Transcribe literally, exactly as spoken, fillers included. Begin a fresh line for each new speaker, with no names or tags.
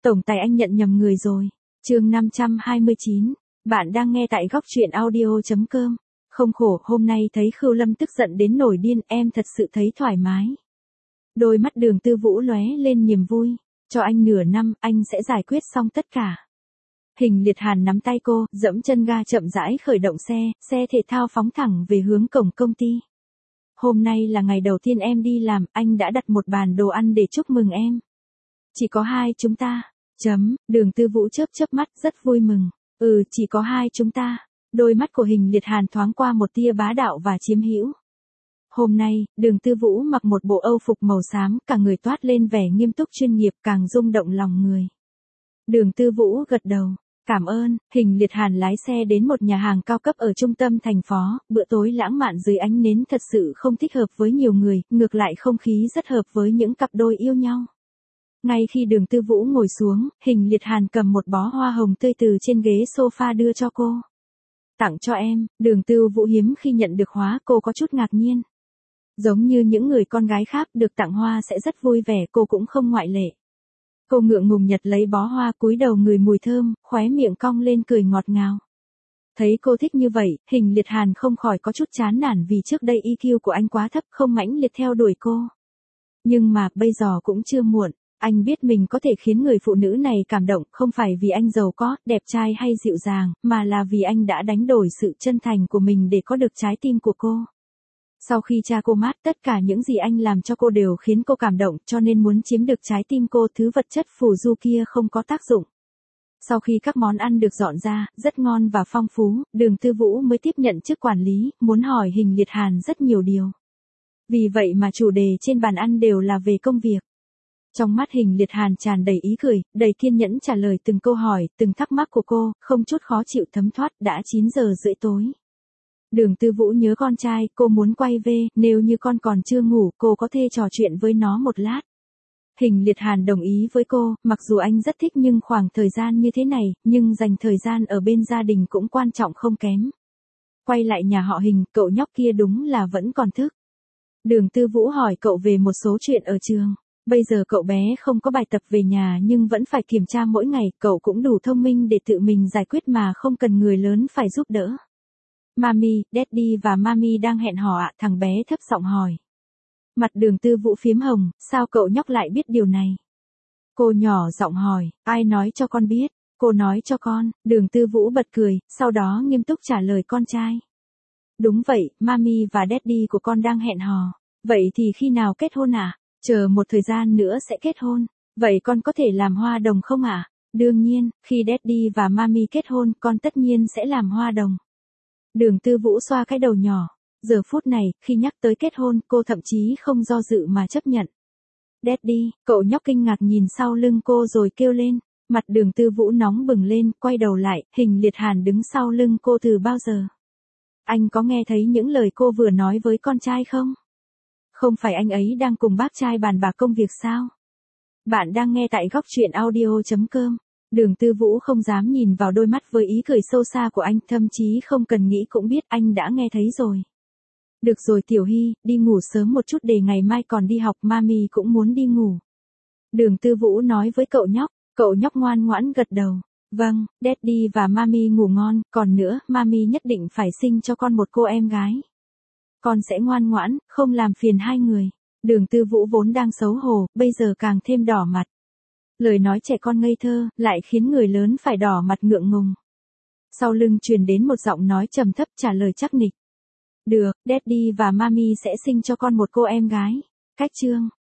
Tổng tài anh nhận nhầm người rồi. Chương năm trăm hai mươi chín. Bạn đang nghe tại góc truyện audio chấm com. Không khổ, hôm nay thấy Khưu Lâm tức giận đến nổi điên, em thật sự thấy thoải mái. Đôi mắt Đường Tư Vũ lóe lên niềm vui. Cho anh nửa năm, anh sẽ giải quyết xong tất cả. Hình Liệt Hàn nắm tay cô, dẫm chân ga chậm rãi khởi động xe, xe thể thao phóng thẳng về hướng cổng công ty. Hôm nay là ngày đầu tiên em đi làm, anh đã đặt một bàn đồ ăn để chúc mừng em. Chỉ có hai chúng ta. Chấm, Đường Tư Vũ chớp chớp mắt rất vui mừng. Ừ, chỉ có hai chúng ta. Đôi mắt của Hình Liệt Hàn thoáng qua một tia bá đạo và chiếm hữu. Hôm nay, Đường Tư Vũ mặc một bộ âu phục màu xám, cả người toát lên vẻ nghiêm túc chuyên nghiệp, càng rung động lòng người. Đường Tư Vũ gật đầu. Cảm ơn. Hình Liệt Hàn lái xe đến một nhà hàng cao cấp ở trung tâm thành phố, bữa tối lãng mạn dưới ánh nến thật sự không thích hợp với nhiều người, ngược lại không khí rất hợp với những cặp đôi yêu nhau. Ngay khi Đường Tư Vũ ngồi xuống, Hình Liệt Hàn cầm một bó hoa hồng tươi từ trên ghế sofa đưa cho cô. Tặng cho em. Đường Tư Vũ hiếm khi nhận được hoa, cô có chút ngạc nhiên. Giống như những người con gái khác, được tặng hoa sẽ rất vui vẻ, cô cũng không ngoại lệ. Cô ngượng ngùng nhặt lấy bó hoa, cúi đầu ngửi mùi thơm, khóe miệng cong lên cười ngọt ngào. Thấy cô thích như vậy, Hình Liệt Hàn không khỏi có chút chán nản vì trước đây i kiu của anh quá thấp, không mãnh liệt theo đuổi cô. Nhưng mà, bây giờ cũng chưa muộn. Anh biết mình có thể khiến người phụ nữ này cảm động, không phải vì anh giàu có, đẹp trai hay dịu dàng, mà là vì anh đã đánh đổi sự chân thành của mình để có được trái tim của cô. Sau khi cha cô mất, tất cả những gì anh làm cho cô đều khiến cô cảm động, cho nên muốn chiếm được trái tim cô, thứ vật chất phù du kia không có tác dụng. Sau khi các món ăn được dọn ra, rất ngon và phong phú, Đường Tư Vũ mới tiếp nhận chức quản lý, muốn hỏi Hình Liệt Hàn rất nhiều điều. Vì vậy mà chủ đề trên bàn ăn đều là về công việc. Trong mắt Hình Liệt Hàn tràn đầy ý cười, đầy kiên nhẫn trả lời từng câu hỏi, từng thắc mắc của cô, không chút khó chịu thấm thoát. Đã chín giờ rưỡi tối. Đường Tư Vũ nhớ con trai, cô muốn quay về, nếu như con còn chưa ngủ, cô có thể trò chuyện với nó một lát. Hình Liệt Hàn đồng ý với cô, mặc dù anh rất thích nhưng khoảng thời gian như thế này, nhưng dành thời gian ở bên gia đình cũng quan trọng không kém. Quay lại nhà họ Hình, cậu nhóc kia đúng là vẫn còn thức. Đường Tư Vũ hỏi cậu về một số chuyện ở trường. Bây giờ cậu bé không có bài tập về nhà nhưng vẫn phải kiểm tra mỗi ngày, cậu cũng đủ thông minh để tự mình giải quyết mà không cần người lớn phải giúp đỡ. Mami, Daddy và Mami đang hẹn hò ạ, thằng bé thấp giọng hỏi. Mặt Đường Tư Vũ phiếm hồng, sao cậu nhóc lại biết điều này? Cô nhỏ giọng hỏi, ai nói cho con biết? Cô nói cho con. Đường Tư Vũ bật cười, sau đó nghiêm túc trả lời con trai. Đúng vậy, Mami và Daddy của con đang hẹn hò. Vậy thì khi nào kết hôn ạ? À? Chờ một thời gian nữa sẽ kết hôn. Vậy con có thể làm hoa đồng không ạ? À? Đương nhiên, khi Daddy và Mami kết hôn, con tất nhiên sẽ làm hoa đồng. Đường Tư Vũ xoa cái đầu nhỏ. Giờ phút này, khi nhắc tới kết hôn, cô thậm chí không do dự mà chấp nhận. Daddy, cậu nhóc kinh ngạc nhìn sau lưng cô rồi kêu lên. Mặt Đường Tư Vũ nóng bừng lên, quay đầu lại, Hình Liệt Hàn đứng sau lưng cô từ bao giờ? Anh có nghe thấy những lời cô vừa nói với con trai không? Không phải anh ấy đang cùng bác trai bàn bạc công việc sao? Bạn đang nghe tại góc truyện audio chấm com. Đường Tư Vũ không dám nhìn vào đôi mắt với ý cười sâu xa của anh, thậm chí không cần nghĩ cũng biết anh đã nghe thấy rồi. Được rồi Tiểu Hy, đi ngủ sớm một chút để ngày mai còn đi học, Mami cũng muốn đi ngủ. Đường Tư Vũ nói với cậu nhóc, cậu nhóc ngoan ngoãn gật đầu. Vâng, Daddy và Mami ngủ ngon, còn nữa, Mami nhất định phải sinh cho con một cô em gái. Con sẽ ngoan ngoãn, không làm phiền hai người. Đường Tư Vũ vốn đang xấu hổ, bây giờ càng thêm đỏ mặt. Lời nói trẻ con ngây thơ, lại khiến người lớn phải đỏ mặt ngượng ngùng. Sau lưng truyền đến một giọng nói trầm thấp trả lời chắc nịch. Được, Daddy và Mami sẽ sinh cho con một cô em gái. Cách chương.